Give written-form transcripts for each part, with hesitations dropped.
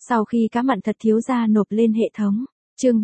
Sau khi cá mặn thật thiếu gia nộp lên hệ thống. Chương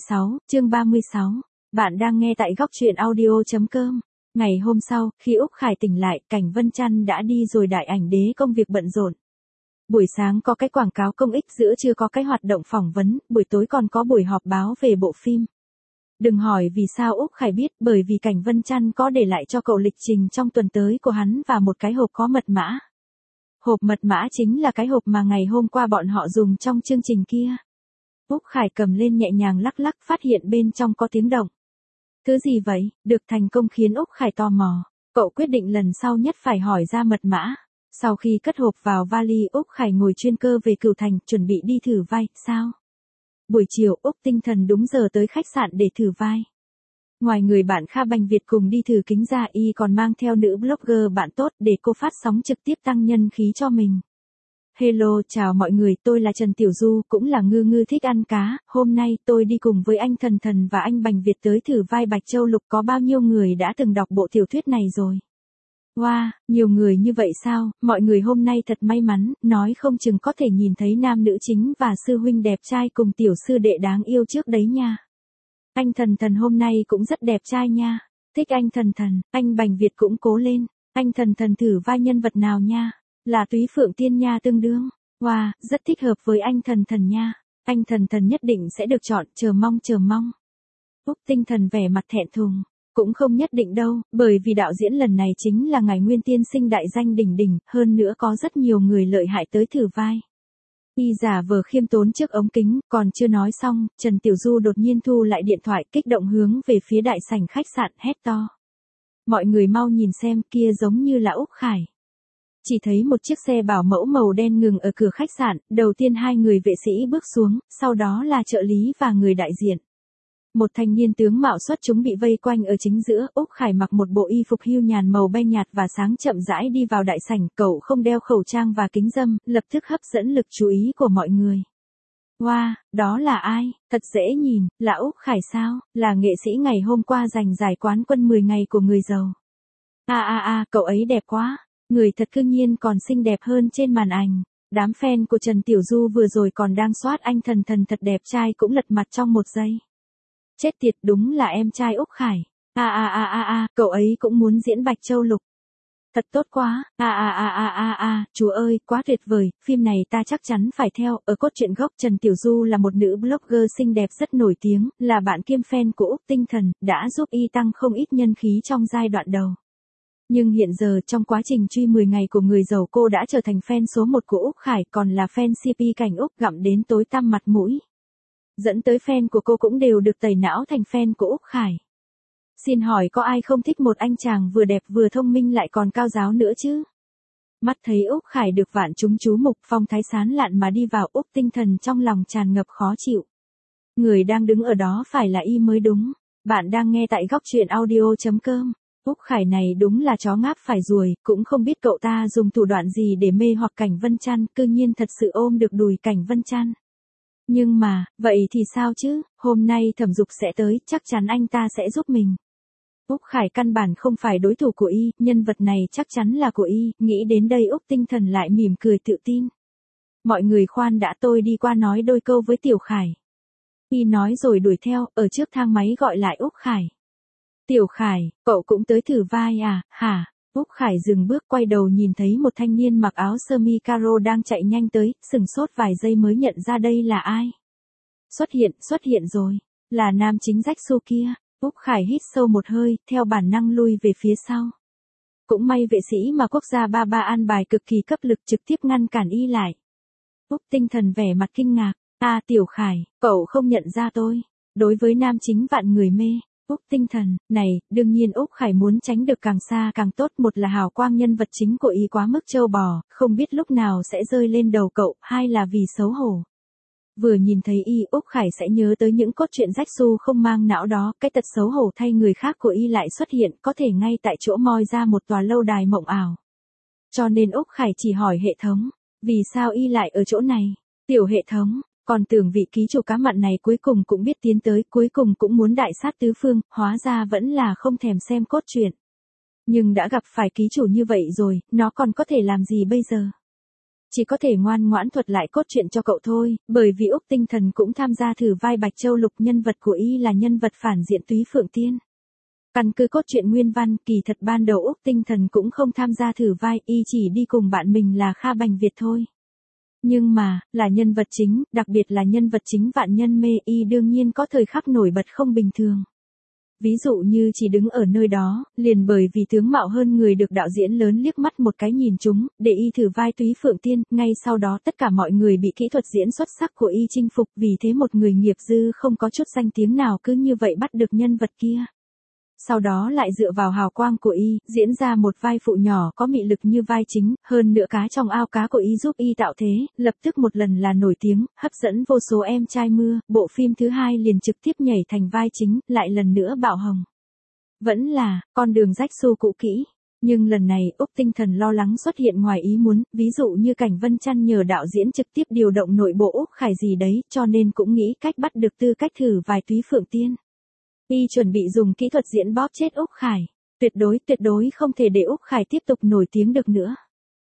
36. Bạn đang nghe tại góc truyện audio.com. Ngày hôm sau, khi Úc Khải tỉnh lại, Cảnh Vân Chăn đã đi rồi, đại ảnh đế công việc bận rộn. Buổi sáng có cái quảng cáo công ích, giữa trưa có cái hoạt động phỏng vấn, buổi tối còn có buổi họp báo về bộ phim. Đừng hỏi vì sao Úc Khải biết, bởi vì Cảnh Vân Chăn có để lại cho cậu lịch trình trong tuần tới của hắn và một cái hộp có mật mã. Hộp mật mã chính là cái hộp mà ngày hôm qua bọn họ dùng trong chương trình kia. Úc Khải cầm lên nhẹ nhàng lắc lắc, phát hiện bên trong có tiếng động. Thứ gì vậy? Được thành công khiến Úc Khải tò mò. Cậu quyết định lần sau nhất phải hỏi ra mật mã. Sau khi cất hộp vào vali, Úc Khải ngồi chuyên cơ về Cửu Thành, chuẩn bị đi thử vai. Sao? Buổi chiều, Úc tinh thần đúng giờ tới khách sạn để thử vai. Ngoài người bạn Kha Bành Việt cùng đi thử kính ra, y còn mang theo nữ blogger bạn tốt để cô phát sóng trực tiếp tăng nhân khí cho mình. Hello, chào mọi người, tôi là Trần Tiểu Du, cũng là ngư ngư thích ăn cá. Hôm nay tôi đi cùng với anh Thần Thần và anh Bành Việt tới thử vai Bạch Châu Lục. Có bao nhiêu người đã từng đọc bộ tiểu thuyết này rồi? Wow, nhiều người như vậy sao? Mọi người hôm nay thật may mắn, nói không chừng có thể nhìn thấy nam nữ chính và sư huynh đẹp trai cùng tiểu sư đệ đáng yêu trước đấy nha. Anh Thần Thần hôm nay cũng rất đẹp trai nha. Thích anh Thần Thần, anh Bành Việt cũng cố lên. Anh Thần Thần thử vai nhân vật nào nha? Là Túy Phượng Tiên nha tương đương. Wow, rất thích hợp với anh Thần Thần nha. Anh Thần Thần nhất định sẽ được chọn, chờ mong. Úc tinh thần vẻ mặt thẹn thùng. Cũng không nhất định đâu, bởi vì đạo diễn lần này chính là ngài Nguyên tiên sinh đại danh đỉnh đỉnh, hơn nữa có rất nhiều người lợi hại tới thử vai. Y giả vờ khiêm tốn trước ống kính, còn chưa nói xong, Trần Tiểu Du đột nhiên thu lại điện thoại, kích động hướng về phía đại sảnh khách sạn, hét to. Mọi người mau nhìn xem, kia giống như là Úc Khải. Chỉ thấy một chiếc xe bảo mẫu màu đen ngừng ở cửa khách sạn, đầu tiên hai người vệ sĩ bước xuống, sau đó là trợ lý và người đại diện. Một thanh niên tướng mạo xuất chúng bị vây quanh ở chính giữa. Úc Khải mặc một bộ y phục hưu nhàn màu bay nhạt và sáng, chậm rãi đi vào đại sảnh. Cậu không đeo khẩu trang và kính râm, lập tức hấp dẫn lực chú ý của mọi người. Wow, đó là ai? Thật dễ nhìn, là Úc Khải sao? Là nghệ sĩ ngày hôm qua giành giải quán quân 10 ngày của người giàu. Cậu ấy đẹp quá. Người thật cương nhiên còn xinh đẹp hơn trên màn ảnh. Đám fan của Trần Tiểu Du vừa rồi còn đang soát anh Thần Thần thật đẹp trai cũng lật mặt trong một giây. Chết tiệt, đúng là em trai Úc Khải. Cậu ấy cũng muốn diễn Bạch Châu Lục. Thật tốt quá. Chúa ơi, quá tuyệt vời, phim này ta chắc chắn phải theo. Ở cốt truyện gốc, Trần Tiểu Du là một nữ blogger xinh đẹp rất nổi tiếng, là bạn kiêm fan của Úc tinh thần, đã giúp y tăng không ít nhân khí trong giai đoạn đầu. Nhưng hiện giờ trong quá trình truy 10 ngày của người giàu, cô đã trở thành fan số 1 của Úc Khải, còn là fan CP Cảnh Úc, gặm đến tối tăm mặt mũi. Dẫn tới fan của cô cũng đều được tẩy não thành fan của Úc Khải. Xin hỏi có ai không thích một anh chàng vừa đẹp vừa thông minh lại còn cao giáo nữa chứ? Mắt thấy Úc Khải được vạn chúng chú mục, phong thái sán lạn mà đi vào, Úc tinh thần trong lòng tràn ngập khó chịu. Người đang đứng ở đó phải là y mới đúng. Bạn đang nghe tại góc truyện audio.com. Úc Khải này đúng là chó ngáp phải ruồi, cũng không biết cậu ta dùng thủ đoạn gì để mê hoặc Cảnh Vân Chăn, cư nhiên thật sự ôm được đùi Cảnh Vân Chăn. Nhưng mà, vậy thì sao chứ, hôm nay Thẩm Dục sẽ tới, chắc chắn anh ta sẽ giúp mình. Úc Khải căn bản không phải đối thủ của y, nhân vật này chắc chắn là của y, nghĩ đến đây Úc tinh thần lại mỉm cười tự tin. Mọi người khoan đã, tôi đi qua nói đôi câu với Tiểu Khải. Y nói rồi đuổi theo, ở trước thang máy gọi lại Úc Khải. Tiểu Khải, cậu cũng tới thử vai à, hả? Úc Khải dừng bước, quay đầu nhìn thấy một thanh niên mặc áo sơ mi caro đang chạy nhanh tới, sừng sốt vài giây mới nhận ra đây là ai. Xuất hiện rồi, là nam chính Rách Xu kia. Úc Khải hít sâu một hơi, theo bản năng lui về phía sau. Cũng may vệ sĩ mà quốc gia ba an bài cực kỳ cấp lực, trực tiếp ngăn cản y lại. Úc tinh thần vẻ mặt kinh ngạc. Tiểu Khải, cậu không nhận ra tôi. Đối với nam chính vạn người mê. Úc tinh thần, này, đương nhiên Úc Khải muốn tránh được càng xa càng tốt, một là hào quang nhân vật chính của y quá mức trâu bò, không biết lúc nào sẽ rơi lên đầu cậu, hai là vì xấu hổ. Vừa nhìn thấy y, Úc Khải sẽ nhớ tới những cốt truyện Rách Xu không mang não đó, cái tật xấu hổ thay người khác của y lại xuất hiện, có thể ngay tại chỗ moi ra một tòa lâu đài mộng ảo. Cho nên Úc Khải chỉ hỏi hệ thống, vì sao y lại ở chỗ này? Tiểu hệ thống, còn tưởng vị ký chủ cá mặn này cuối cùng cũng biết tiến tới, cuối cùng cũng muốn đại sát tứ phương, hóa ra vẫn là không thèm xem cốt truyện. Nhưng đã gặp phải ký chủ như vậy rồi, nó còn có thể làm gì bây giờ? chỉ có thể ngoan ngoãn thuật lại cốt truyện cho cậu thôi, bởi vì Úc Tinh Thần cũng tham gia thử vai Bạch Châu Lục, nhân vật của y là nhân vật phản diện Túy Phượng Tiên. Căn cứ cốt truyện nguyên văn, kỳ thật ban đầu Úc Tinh Thần cũng không tham gia thử vai, y chỉ đi cùng bạn mình là Kha Bành Việt thôi. Nhưng mà, là nhân vật chính, đặc biệt là nhân vật chính vạn nhân mê, y đương nhiên có thời khắc nổi bật không bình thường. Ví dụ như chỉ đứng ở nơi đó, liền bởi vì tướng mạo hơn người được đạo diễn lớn liếc mắt một cái nhìn chúng, để y thử vai Túy Phượng Tiên, ngay sau đó tất cả mọi người bị kỹ thuật diễn xuất sắc của y chinh phục, vì thế một người nghiệp dư không có chút danh tiếng nào cứ như vậy bắt được nhân vật kia. Sau đó lại dựa vào hào quang của y, diễn ra một vai phụ nhỏ có mị lực như vai chính, hơn nữa cá trong ao cá của y giúp y tạo thế, lập tức một lần là nổi tiếng, hấp dẫn vô số em trai mưa, bộ phim thứ hai liền trực tiếp nhảy thành vai chính, lại lần nữa bạo hồng. Vẫn là, con đường rách xu cũ kỹ. Nhưng lần này Úc Tinh Thần lo lắng xuất hiện ngoài ý muốn, ví dụ như Cảnh Vân Chăn nhờ đạo diễn trực tiếp điều động nội bộ Úc Khải gì đấy, cho nên cũng nghĩ cách bắt được tư cách thử vài Túy Phượng Tiên. Y chuẩn bị dùng kỹ thuật diễn bóp chết Úc Khải. Tuyệt đối không thể để Úc Khải tiếp tục nổi tiếng được nữa.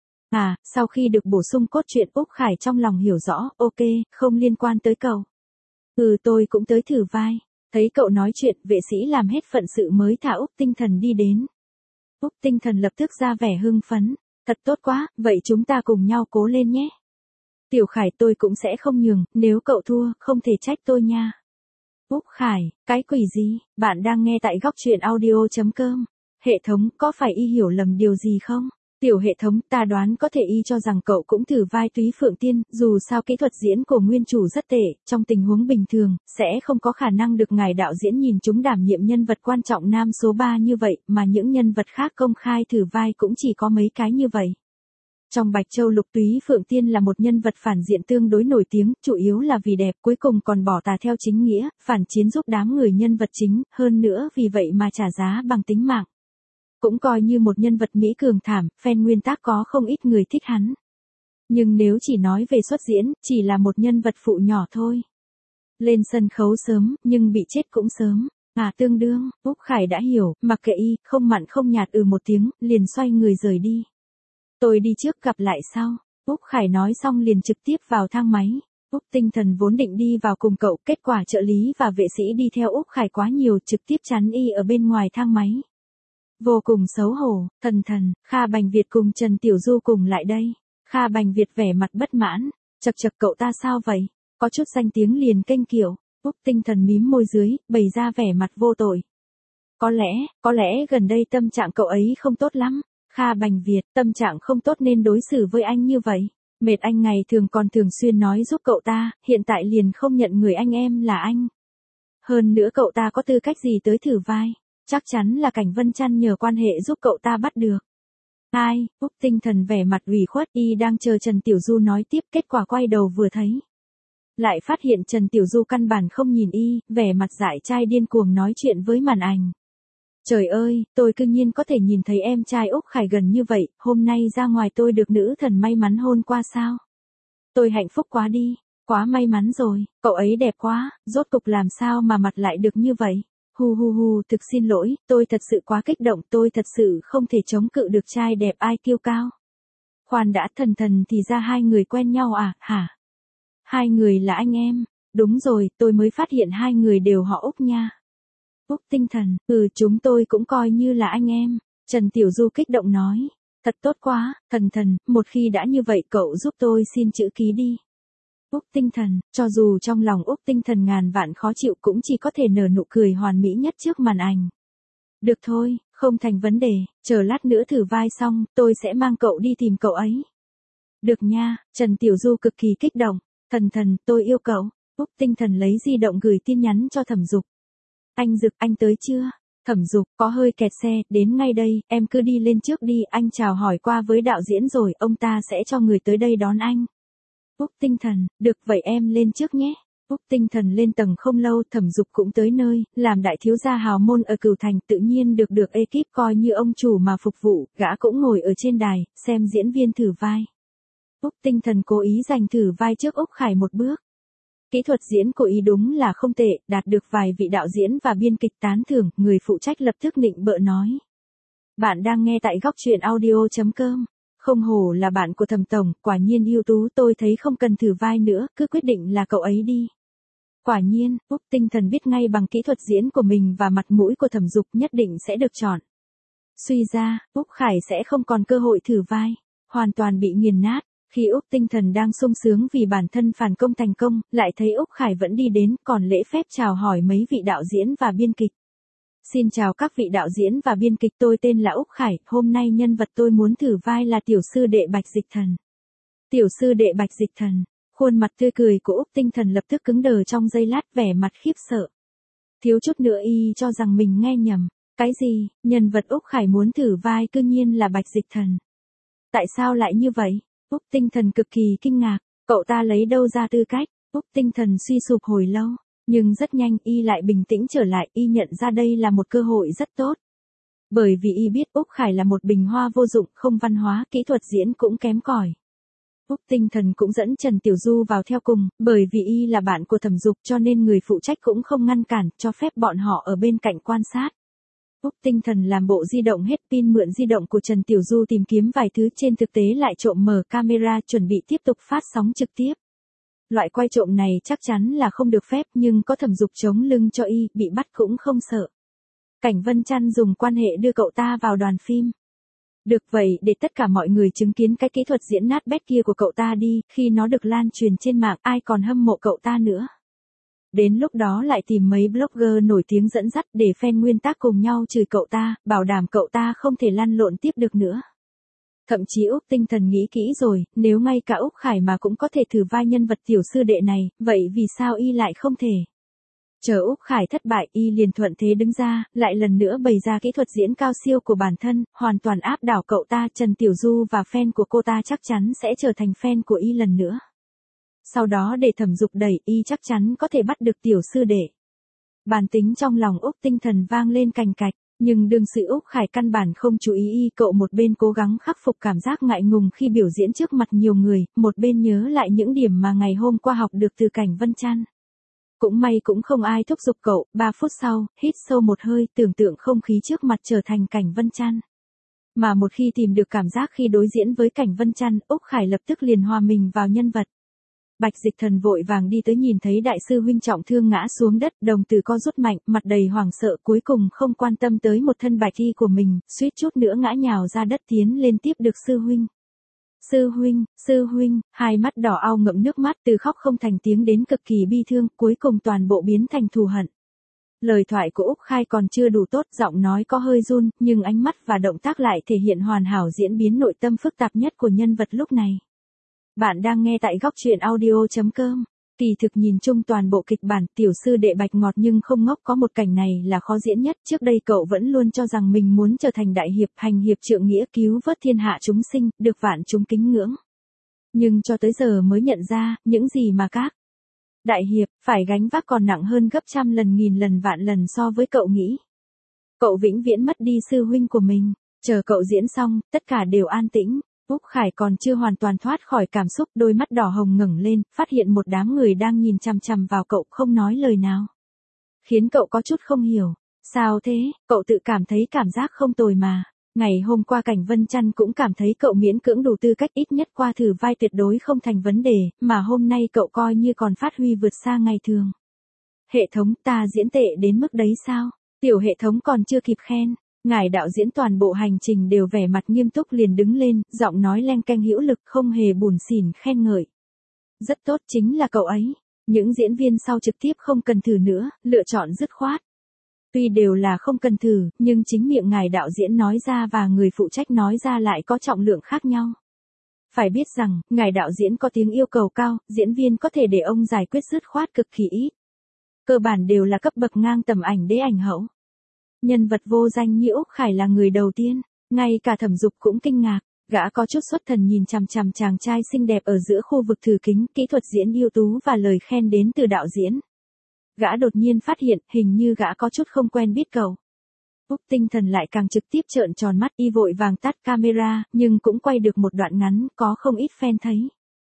Sau khi được bổ sung cốt truyện, Úc Khải trong lòng hiểu rõ, ok, không liên quan tới cậu. Tôi cũng tới thử vai. Thấy cậu nói chuyện, vệ sĩ làm hết phận sự mới thả Úc Tinh Thần đi đến. Úc Tinh Thần lập tức ra vẻ hưng phấn. Thật tốt quá, vậy chúng ta cùng nhau cố lên nhé. Tiểu Khải, tôi cũng sẽ không nhường, nếu cậu thua, không thể trách tôi nha. Úc Khải, cái quỷ gì, bạn đang nghe tại góc truyện audio.com. Hệ thống, có phải y hiểu lầm điều gì không? Tiểu hệ thống, ta đoán có thể y cho rằng cậu cũng thử vai Túy Phượng Tiên, dù sao kỹ thuật diễn của nguyên chủ rất tệ, trong tình huống bình thường, sẽ không có khả năng được ngài đạo diễn nhìn chúng đảm nhiệm nhân vật quan trọng nam số 3 như vậy, mà những nhân vật khác công khai thử vai cũng chỉ có mấy cái như vậy. Trong Bạch Châu Lục, Túy Phượng Tiên là một nhân vật phản diện tương đối nổi tiếng, chủ yếu là vì đẹp, cuối cùng còn bỏ tà theo chính nghĩa, phản chiến giúp đám người nhân vật chính, hơn nữa vì vậy mà trả giá bằng tính mạng. Cũng coi như một nhân vật mỹ cường thảm, fan nguyên tác có không ít người thích hắn. Nhưng nếu chỉ nói về xuất diễn, chỉ là một nhân vật phụ nhỏ thôi. Lên sân khấu sớm, nhưng bị chết cũng sớm. Tương đương, Úc Khải đã hiểu, mặc kệ y, không mặn không nhạt một tiếng, liền xoay người rời đi. Tôi đi trước, gặp lại sau. Úc Khải nói xong liền trực tiếp vào thang máy. Úc Tinh Thần vốn định đi vào cùng cậu, kết quả trợ lý và vệ sĩ đi theo Úc Khải quá nhiều, trực tiếp chắn y ở bên ngoài thang máy. Vô cùng xấu hổ, Thần, Kha Bành Việt cùng Trần Tiểu Du cùng lại đây. Kha Bành Việt vẻ mặt bất mãn. Chật cậu ta sao vậy? Có chút danh tiếng liền kênh kiểu. Úc Tinh Thần mím môi dưới, bày ra vẻ mặt vô tội. Có lẽ gần đây tâm trạng cậu ấy không tốt lắm. Kha Bành Việt, tâm trạng không tốt nên đối xử với anh như vậy. Mệt anh ngày thường còn thường xuyên nói giúp cậu ta, hiện tại liền không nhận người anh em là anh. Hơn nữa cậu ta có tư cách gì tới thử vai? Chắc chắn là Cảnh Vân Chăn nhờ quan hệ giúp cậu ta bắt được. Ai? Úc Tinh Thần vẻ mặt ủy khuất, y đang chờ Trần Tiểu Du nói tiếp, kết quả quay đầu vừa thấy. Lại phát hiện Trần Tiểu Du căn bản không nhìn y, vẻ mặt dại trai điên cuồng nói chuyện với màn ảnh. Trời ơi, tôi cư nhiên có thể nhìn thấy em trai Úc Khải gần như vậy, hôm nay ra ngoài tôi được nữ thần may mắn hôn qua sao? Tôi hạnh phúc quá đi, quá may mắn rồi, cậu ấy đẹp quá, rốt cục làm sao mà mặt lại được như vậy? Thực xin lỗi, tôi thật sự quá kích động, tôi thật sự không thể chống cự được trai đẹp ai kiêu cao. Khoan đã, Thần thì ra hai người quen nhau à, hả? Hai người là anh em, đúng rồi, tôi mới phát hiện hai người đều họ Úc nha. Úc Tinh Thần, chúng tôi cũng coi như là anh em. Trần Tiểu Du kích động nói. Thật tốt quá, Thần, một khi đã như vậy cậu giúp tôi xin chữ ký đi. Úc Tinh Thần, cho dù trong lòng Úc Tinh Thần ngàn vạn khó chịu cũng chỉ có thể nở nụ cười hoàn mỹ nhất trước màn ảnh. Được thôi, không thành vấn đề, chờ lát nữa thử vai xong, tôi sẽ mang cậu đi tìm cậu ấy. Được nha, Trần Tiểu Du cực kỳ kích động. Thần, tôi yêu cậu. Úc Tinh Thần lấy di động gửi tin nhắn cho Thẩm Dục. Anh Dực, anh tới chưa? Thẩm Dục, có hơi kẹt xe, đến ngay đây, em cứ đi lên trước đi, anh chào hỏi qua với đạo diễn rồi, ông ta sẽ cho người tới đây đón anh. Úc Tinh Thần, được vậy em lên trước nhé. Úc Tinh Thần lên tầng không lâu, Thẩm Dục cũng tới nơi, làm đại thiếu gia hào môn ở Cửu Thành, tự nhiên được ekip coi như ông chủ mà phục vụ, gã cũng ngồi ở trên đài, xem diễn viên thử vai. Úc Tinh Thần cố ý giành thử vai trước Úc Khải một bước. Kỹ thuật diễn của y đúng là không tệ, đạt được vài vị đạo diễn và biên kịch tán thưởng, người phụ trách lập tức nịnh bợ nói. Bạn đang nghe tại góc truyện audio.com. Không hổ là bạn của Thẩm tổng, quả nhiên ưu tú, tôi thấy không cần thử vai nữa, cứ quyết định là cậu ấy đi. Quả nhiên, Úc Tinh Thần biết ngay bằng kỹ thuật diễn của mình và mặt mũi của Thẩm Dục nhất định sẽ được chọn. Suy ra, Úc Khải sẽ không còn cơ hội thử vai, hoàn toàn bị nghiền nát. Khi Úc Tinh Thần đang sung sướng vì bản thân phản công thành công, lại thấy Úc Khải vẫn đi đến, còn lễ phép chào hỏi mấy vị đạo diễn và biên kịch. Xin chào các vị đạo diễn và biên kịch, tôi tên là Úc Khải, hôm nay nhân vật tôi muốn thử vai là tiểu sư đệ Bạch Dịch Thần. Tiểu sư đệ Bạch Dịch Thần, khuôn mặt tươi cười của Úc Tinh Thần lập tức cứng đờ trong giây lát, vẻ mặt khiếp sợ. Thiếu chút nữa y cho rằng mình nghe nhầm. Cái gì, nhân vật Úc Khải muốn thử vai cư nhiên là Bạch Dịch Thần. Tại sao lại như vậy? Úc Tinh Thần cực kỳ kinh ngạc, cậu ta lấy đâu ra tư cách? Úc Tinh Thần suy sụp hồi lâu, nhưng rất nhanh y lại bình tĩnh trở lại, y nhận ra đây là một cơ hội rất tốt. Bởi vì y biết Úc Khải là một bình hoa vô dụng, không văn hóa, kỹ thuật diễn cũng kém cỏi. Úc Tinh Thần cũng dẫn Trần Tiểu Du vào theo cùng, bởi vì y là bạn của Thẩm Dục cho nên người phụ trách cũng không ngăn cản, cho phép bọn họ ở bên cạnh quan sát. Úc Tinh Thần làm bộ di động hết pin, mượn di động của Trần Tiểu Du tìm kiếm vài thứ, trên thực tế lại trộm mở camera chuẩn bị tiếp tục phát sóng trực tiếp. Loại quay trộm này chắc chắn là không được phép, nhưng có Thẩm Dục chống lưng cho y, bị bắt cũng không sợ. Cảnh Vân Trăn dùng quan hệ đưa cậu ta vào đoàn phim. Được vậy, để tất cả mọi người chứng kiến cái kỹ thuật diễn nát bét kia của cậu ta đi, khi nó được lan truyền trên mạng, ai còn hâm mộ cậu ta nữa. Đến lúc đó lại tìm mấy blogger nổi tiếng dẫn dắt để fan nguyên tác cùng nhau chửi cậu ta, bảo đảm cậu ta không thể lăn lộn tiếp được nữa. Thậm chí Úc Tinh Thần nghĩ kỹ rồi, nếu ngay cả Úc Khải mà cũng có thể thử vai nhân vật tiểu sư đệ này, vậy vì sao y lại không thể? Chờ Úc Khải thất bại, y liền thuận thế đứng ra, lại lần nữa bày ra kỹ thuật diễn cao siêu của bản thân, hoàn toàn áp đảo cậu ta. Trần Tiểu Du và fan của cô ta chắc chắn sẽ trở thành fan của y lần nữa. Sau đó để Thẩm Dục đẩy, y chắc chắn có thể bắt được tiểu sư đệ. Bản tính trong lòng Úc Tinh Thần vang lên cành cạch, nhưng đương sự Úc Khải căn bản không chú ý y, cậu một bên cố gắng khắc phục cảm giác ngại ngùng khi biểu diễn trước mặt nhiều người, một bên nhớ lại những điểm mà ngày hôm qua học được từ Cảnh Vân Trăn. Cũng may cũng không ai thúc giục cậu, 3 phút sau, hít sâu một hơi, tưởng tượng không khí trước mặt trở thành Cảnh Vân Trăn. Mà một khi tìm được cảm giác khi đối diễn với Cảnh Vân Trăn, Úc Khải lập tức liền hòa mình vào nhân vật. Bạch Dịch Thần vội vàng đi tới, nhìn thấy đại sư huynh trọng thương ngã xuống đất, đồng tử co rút mạnh, mặt đầy hoảng sợ, cuối cùng không quan tâm tới một thân bạch y của mình, suýt chút nữa ngã nhào ra đất, tiến lên tiếp được sư huynh. Sư huynh, hai mắt đỏ ao ngậm nước mắt, từ khóc không thành tiếng đến cực kỳ bi thương, cuối cùng toàn bộ biến thành thù hận. Lời thoại của Úc Khai còn chưa đủ tốt, giọng nói có hơi run, nhưng ánh mắt và động tác lại thể hiện hoàn hảo diễn biến nội tâm phức tạp nhất của nhân vật lúc này. Bạn đang nghe tại góc truyện audio.com. Kỳ thực nhìn chung toàn bộ kịch bản, tiểu sư đệ Bạch Ngọt nhưng không ngốc, có một cảnh này là khó diễn nhất. Trước đây cậu vẫn luôn cho rằng mình muốn trở thành đại hiệp, hành hiệp trượng nghĩa, cứu vớt thiên hạ chúng sinh, được vạn chúng kính ngưỡng. Nhưng cho tới giờ mới nhận ra, những gì mà các đại hiệp phải gánh vác còn nặng hơn gấp trăm lần, nghìn lần, vạn lần so với cậu nghĩ. Cậu vĩnh viễn mất đi sư huynh của mình. Chờ cậu diễn xong, tất cả đều an tĩnh. Úc Khải còn chưa hoàn toàn thoát khỏi cảm xúc, đôi mắt đỏ hồng ngẩng lên, phát hiện một đám người đang nhìn chằm chằm vào cậu, không nói lời nào. Khiến cậu có chút không hiểu. Sao thế, cậu tự cảm thấy cảm giác không tồi mà. Ngày hôm qua Cảnh Vân Trăn cũng cảm thấy cậu miễn cưỡng đủ tư cách, ít nhất qua thử vai tuyệt đối không thành vấn đề, mà hôm nay cậu coi như còn phát huy vượt xa ngày thường. Hệ thống, ta diễn tệ đến mức đấy sao? Tiểu hệ thống còn chưa kịp khen. Ngài đạo diễn toàn bộ hành trình đều vẻ mặt nghiêm túc liền đứng lên, giọng nói leng keng hữu lực, không hề bủn xỉn khen ngợi. Rất tốt, chính là cậu ấy. Những diễn viên sau trực tiếp không cần thử nữa, lựa chọn dứt khoát. Tuy đều là không cần thử, nhưng chính miệng ngài đạo diễn nói ra và người phụ trách nói ra lại có trọng lượng khác nhau. Phải biết rằng, ngài đạo diễn có tiếng yêu cầu cao, diễn viên có thể để ông giải quyết dứt khoát cực kỳ ít. Cơ bản đều là cấp bậc ngang tầm ảnh đế ảnh hậu. Nhân vật vô danh như Úc Khải là người đầu tiên, ngay cả Thẩm Dục cũng kinh ngạc, gã có chút xuất thần nhìn chằm chằm chàng trai xinh đẹp ở giữa khu vực thử kính, kỹ thuật diễn ưu tú và lời khen đến từ đạo diễn. Gã đột nhiên phát hiện, hình như gã có chút không quen biết cậu. Úc Tinh Thần lại càng trực tiếp trợn tròn mắt, y vội vàng tắt camera, nhưng cũng quay được một đoạn ngắn, có không ít fan thấy.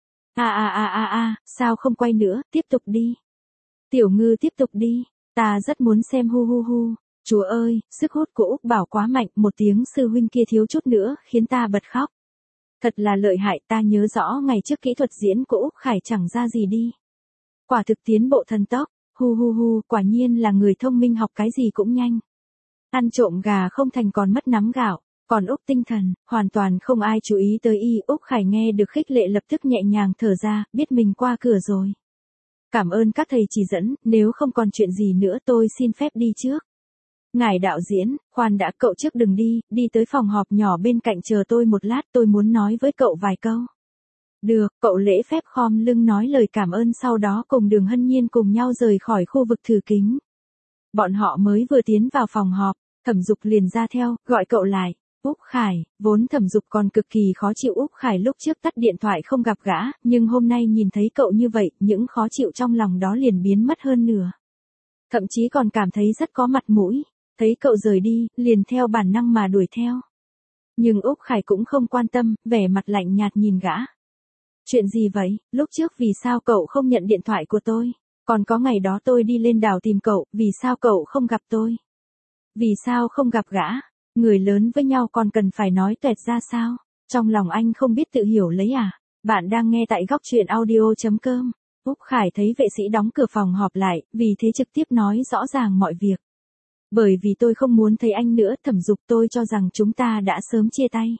Sao không quay nữa, tiếp tục đi. Tiểu Ngư tiếp tục đi, ta rất muốn xem hu hu hu. Chúa ơi, sức hút của Úc Bảo quá mạnh, một tiếng sư huynh kia thiếu chút nữa khiến ta bật khóc. Thật là lợi hại, ta nhớ rõ ngày trước kỹ thuật diễn của Úc Khải chẳng ra gì đi. Quả thực tiến bộ thần tốc, hu, quả nhiên là người thông minh học cái gì cũng nhanh. Ăn trộm gà không thành còn mất nắm gạo, còn Úc tinh thần, hoàn toàn không ai chú ý tới y. Úc Khải nghe được khích lệ lập tức nhẹ nhàng thở ra, biết mình qua cửa rồi. Cảm ơn các thầy chỉ dẫn, nếu không còn chuyện gì nữa tôi xin phép đi trước. Ngài đạo diễn, khoan đã, cậu trước đừng đi, đi tới phòng họp nhỏ bên cạnh chờ tôi một lát, tôi muốn nói với cậu vài câu. Được, cậu lễ phép khom lưng nói lời cảm ơn, sau đó cùng Đường Hân Nhiên cùng nhau rời khỏi khu vực thử kính. Bọn họ mới vừa tiến vào phòng họp, Thẩm Dục liền ra theo, gọi cậu lại. Úc Khải, vốn Thẩm Dục còn cực kỳ khó chịu Úc Khải lúc trước tắt điện thoại không gặp gã, nhưng hôm nay nhìn thấy cậu như vậy, những khó chịu trong lòng đó liền biến mất hơn nửa. Thậm chí còn cảm thấy rất có mặt mũi, thấy cậu rời đi, liền theo bản năng mà đuổi theo. Nhưng Úc Khải cũng không quan tâm, vẻ mặt lạnh nhạt nhìn gã. Chuyện gì vậy, lúc trước vì sao cậu không nhận điện thoại của tôi? Còn có ngày đó tôi đi lên đảo tìm cậu, vì sao cậu không gặp tôi? Vì sao không gặp gã? Người lớn với nhau còn cần phải nói tuẹt ra sao? Trong lòng anh không biết tự hiểu lấy à? Bạn đang nghe tại góc truyện audio.com. Úc Khải thấy vệ sĩ đóng cửa phòng họp lại, vì thế trực tiếp nói rõ ràng mọi việc. Bởi vì tôi không muốn thấy anh nữa, Thẩm Dục, tôi cho rằng chúng ta đã sớm chia tay.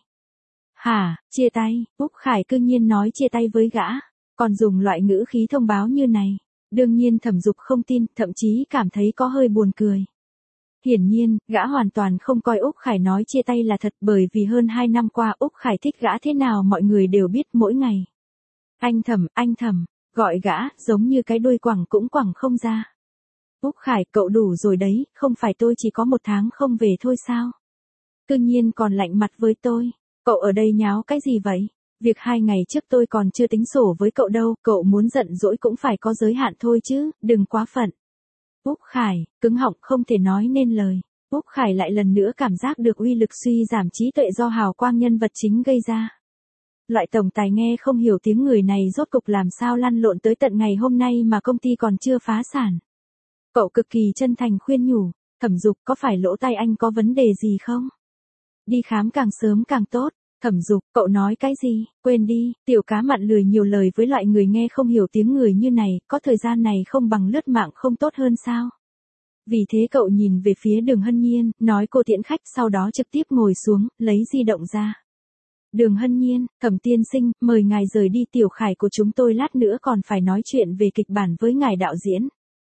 Hả, chia tay? Úc Khải cương nhiên nói chia tay với gã, còn dùng loại ngữ khí thông báo như này. Đương nhiên Thẩm Dục không tin, thậm chí cảm thấy có hơi buồn cười. Hiển nhiên, gã hoàn toàn không coi Úc Khải nói chia tay là thật, bởi vì hơn 2 năm qua Úc Khải thích gã thế nào mọi người đều biết mỗi ngày. Anh Thẩm, gọi gã, giống như cái đuôi quẳng cũng quẳng không ra. Úc Khải, cậu đủ rồi đấy, không phải tôi chỉ có 1 tháng không về thôi sao? Cương nhiên còn lạnh mặt với tôi, cậu ở đây nháo cái gì vậy? Việc 2 ngày trước tôi còn chưa tính sổ với cậu đâu, cậu muốn giận dỗi cũng phải có giới hạn thôi chứ, đừng quá phận. Úc Khải, cứng họng không thể nói nên lời. Úc Khải lại lần nữa cảm giác được uy lực suy giảm trí tuệ do hào quang nhân vật chính gây ra. Loại tổng tài nghe không hiểu tiếng người này rốt cục làm sao lăn lộn tới tận ngày hôm nay mà công ty còn chưa phá sản. Cậu cực kỳ chân thành khuyên nhủ, Thẩm Dục, có phải lỗ tai anh có vấn đề gì không? Đi khám càng sớm càng tốt. Thẩm Dục, cậu nói cái gì? Quên đi, tiểu cá mặn lười nhiều lời với loại người nghe không hiểu tiếng người như này, có thời gian này không bằng lướt mạng không tốt hơn sao? Vì thế cậu nhìn về phía Đường Hân Nhiên, nói cô tiễn khách, sau đó trực tiếp ngồi xuống, lấy di động ra. Đường Hân Nhiên, Thẩm tiên sinh, mời ngài rời đi, Tiểu Khải của chúng tôi lát nữa còn phải nói chuyện về kịch bản với ngài đạo diễn.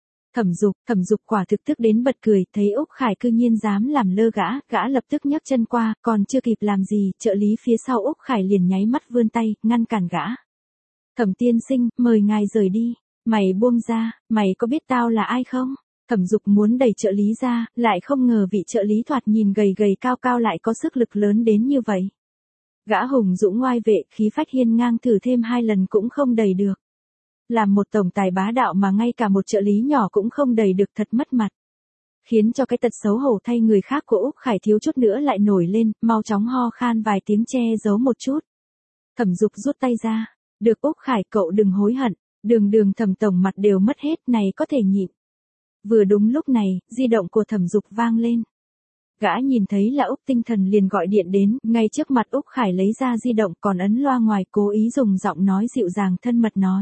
Thẩm Dục quả thực tức đến bật cười, thấy Úc Khải cư nhiên dám làm lơ gã lập tức nhấc chân qua, còn chưa kịp làm gì, trợ lý phía sau Úc Khải liền nháy mắt vươn tay, ngăn cản gã. Thẩm tiên sinh, mời ngài rời đi, mày buông ra, mày có biết tao là ai không? Thẩm Dục muốn đẩy trợ lý ra, lại không ngờ vị trợ lý thoạt nhìn gầy gầy cao cao lại có sức lực lớn đến như vậy. Gã hùng dũng ngoai vệ, khí phách hiên ngang, thử thêm 2 lần cũng không đẩy được. Làm một tổng tài bá đạo mà ngay cả một trợ lý nhỏ cũng không đẩy được, thật mất mặt. Khiến cho cái tật xấu hổ thay người khác của Úc Khải thiếu chút nữa lại nổi lên, mau chóng ho khan vài tiếng che giấu một chút. Thẩm Dục rút tay ra. Được Úc Khải, cậu đừng hối hận. Đường Thẩm tổng mặt đều mất hết, này có thể nhịn. Vừa đúng lúc này, di động của Thẩm Dục vang lên. Gã nhìn thấy là Úc Tinh Thần liền gọi điện đến, ngay trước mặt Úc Khải lấy ra di động còn ấn loa ngoài, cố ý dùng giọng nói dịu dàng thân mật nói.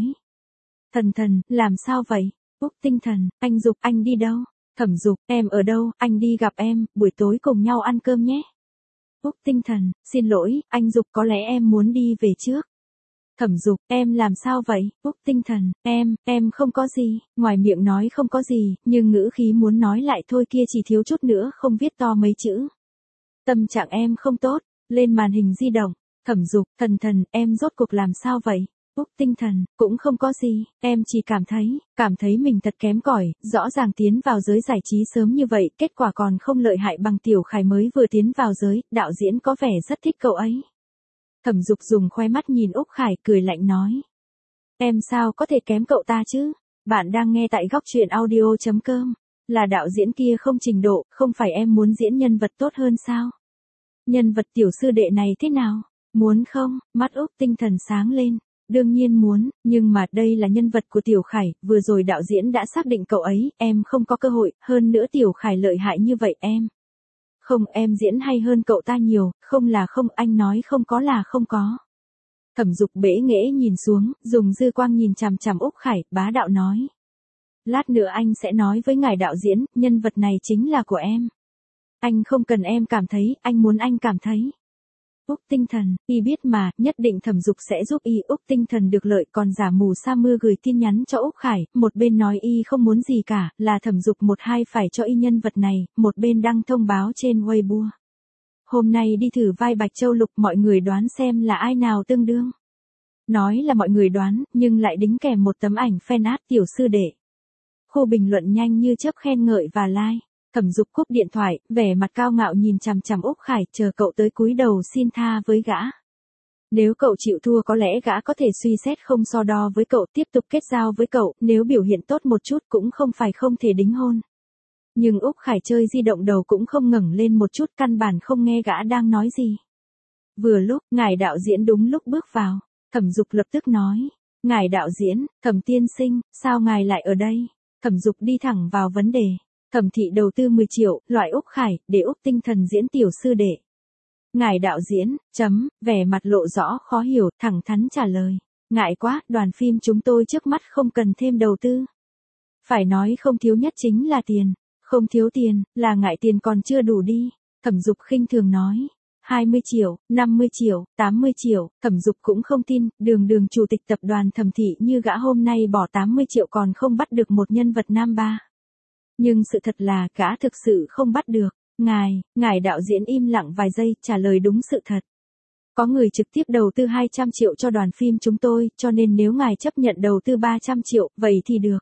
Thần, làm sao vậy? Úc Tinh Thần, anh Dục, anh đi đâu? Thẩm Dục, em ở đâu, anh đi gặp em, buổi tối cùng nhau ăn cơm nhé. Úc Tinh Thần, xin lỗi, anh Dục, có lẽ em muốn đi về trước. Thẩm Dục, em làm sao vậy? Úc Tinh Thần, em không có gì, ngoài miệng nói không có gì, nhưng ngữ khí muốn nói lại thôi kia chỉ thiếu chút nữa không viết to mấy chữ. Tâm trạng em không tốt, lên màn hình di động. Thẩm Dục, thần, em rốt cuộc làm sao vậy? Úc Tinh Thần, cũng không có gì, em chỉ cảm thấy mình thật kém cỏi, rõ ràng tiến vào giới giải trí sớm như vậy, kết quả còn không lợi hại bằng Tiểu Khải mới vừa tiến vào giới, đạo diễn có vẻ rất thích cậu ấy. Thẩm Dục dùng khoe mắt nhìn Úc Khải, cười lạnh nói. Em sao có thể kém cậu ta chứ? Bạn đang nghe tại góc truyện audio.com. Là đạo diễn kia không trình độ, không phải em muốn diễn nhân vật tốt hơn sao? Nhân vật tiểu sư đệ này thế nào? Muốn không? Mắt Úc Tinh Thần sáng lên. Đương nhiên muốn, nhưng mà đây là nhân vật của Tiểu Khải, vừa rồi đạo diễn đã xác định cậu ấy, em không có cơ hội, hơn nữa Tiểu Khải lợi hại như vậy em. Không, em diễn hay hơn cậu ta nhiều, không là không, anh nói không có là không có. Thẩm Dục bẽ nghễ nhìn xuống, dùng dư quang nhìn chằm chằm Úc Khải, bá đạo nói. Lát nữa anh sẽ nói với ngài đạo diễn, nhân vật này chính là của em. Anh không cần em cảm thấy, anh muốn anh cảm thấy. Úc Tinh Thần, y biết mà, nhất định Thẩm Dục sẽ giúp y. Úc Tinh Thần được lợi, còn giả mù sa mưa gửi tin nhắn cho Úc Khải, một bên nói y không muốn gì cả, là Thẩm Dục một hai phải cho y nhân vật này, một bên đăng thông báo trên Weibo. Hôm nay đi thử vai Bạch Châu Lục, mọi người đoán xem là ai nào tương đương. Nói là mọi người đoán, nhưng lại đính kèm một tấm ảnh fan art tiểu sư đệ. Khu bình luận nhanh như chớp khen ngợi và like. Thẩm Dục cúp điện thoại, vẻ mặt cao ngạo nhìn chằm chằm Úc Khải, chờ cậu tới cúi đầu xin tha với gã. Nếu cậu chịu thua có lẽ gã có thể suy xét không so đo với cậu, tiếp tục kết giao với cậu, nếu biểu hiện tốt một chút cũng không phải không thể đính hôn. Nhưng Úc Khải chơi di động đầu cũng không ngẩng lên một chút, căn bản không nghe gã đang nói gì. Vừa lúc, ngài đạo diễn đúng lúc bước vào, Thẩm Dục lập tức nói. Ngài đạo diễn, Thẩm tiên sinh, sao ngài lại ở đây? Thẩm Dục đi thẳng vào vấn đề. Thẩm thị đầu tư 10 triệu, loại Úc Khải, để Úc Tinh Thần diễn tiểu sư đệ. Ngài đạo diễn, vẻ mặt lộ rõ khó hiểu, thẳng thắn trả lời. Ngại quá, đoàn phim chúng tôi trước mắt không cần thêm đầu tư. Phải nói không thiếu nhất chính là tiền. Không thiếu tiền, là ngại tiền còn chưa đủ đi. Thẩm Dục khinh thường nói. 20 triệu, 50 triệu, 80 triệu, Thẩm Dục cũng không tin, đường chủ tịch tập đoàn Thẩm thị như gã hôm nay bỏ 80 triệu còn không bắt được một nhân vật nam ba. Nhưng sự thật là gã thực sự không bắt được. Ngài đạo diễn im lặng vài giây, trả lời đúng sự thật. Có người trực tiếp đầu tư 200 triệu cho đoàn phim chúng tôi, cho nên nếu ngài chấp nhận đầu tư 300 triệu, vậy thì được.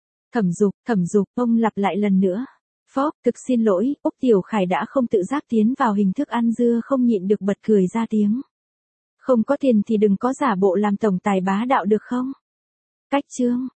Thẩm Dục, ông lặp lại lần nữa. Phốc, thực xin lỗi, Úc Tiểu Khải đã không tự giác tiến vào hình thức ăn dưa không nhịn được bật cười ra tiếng. Không có tiền thì đừng có giả bộ làm tổng tài bá đạo được không? Cách chương.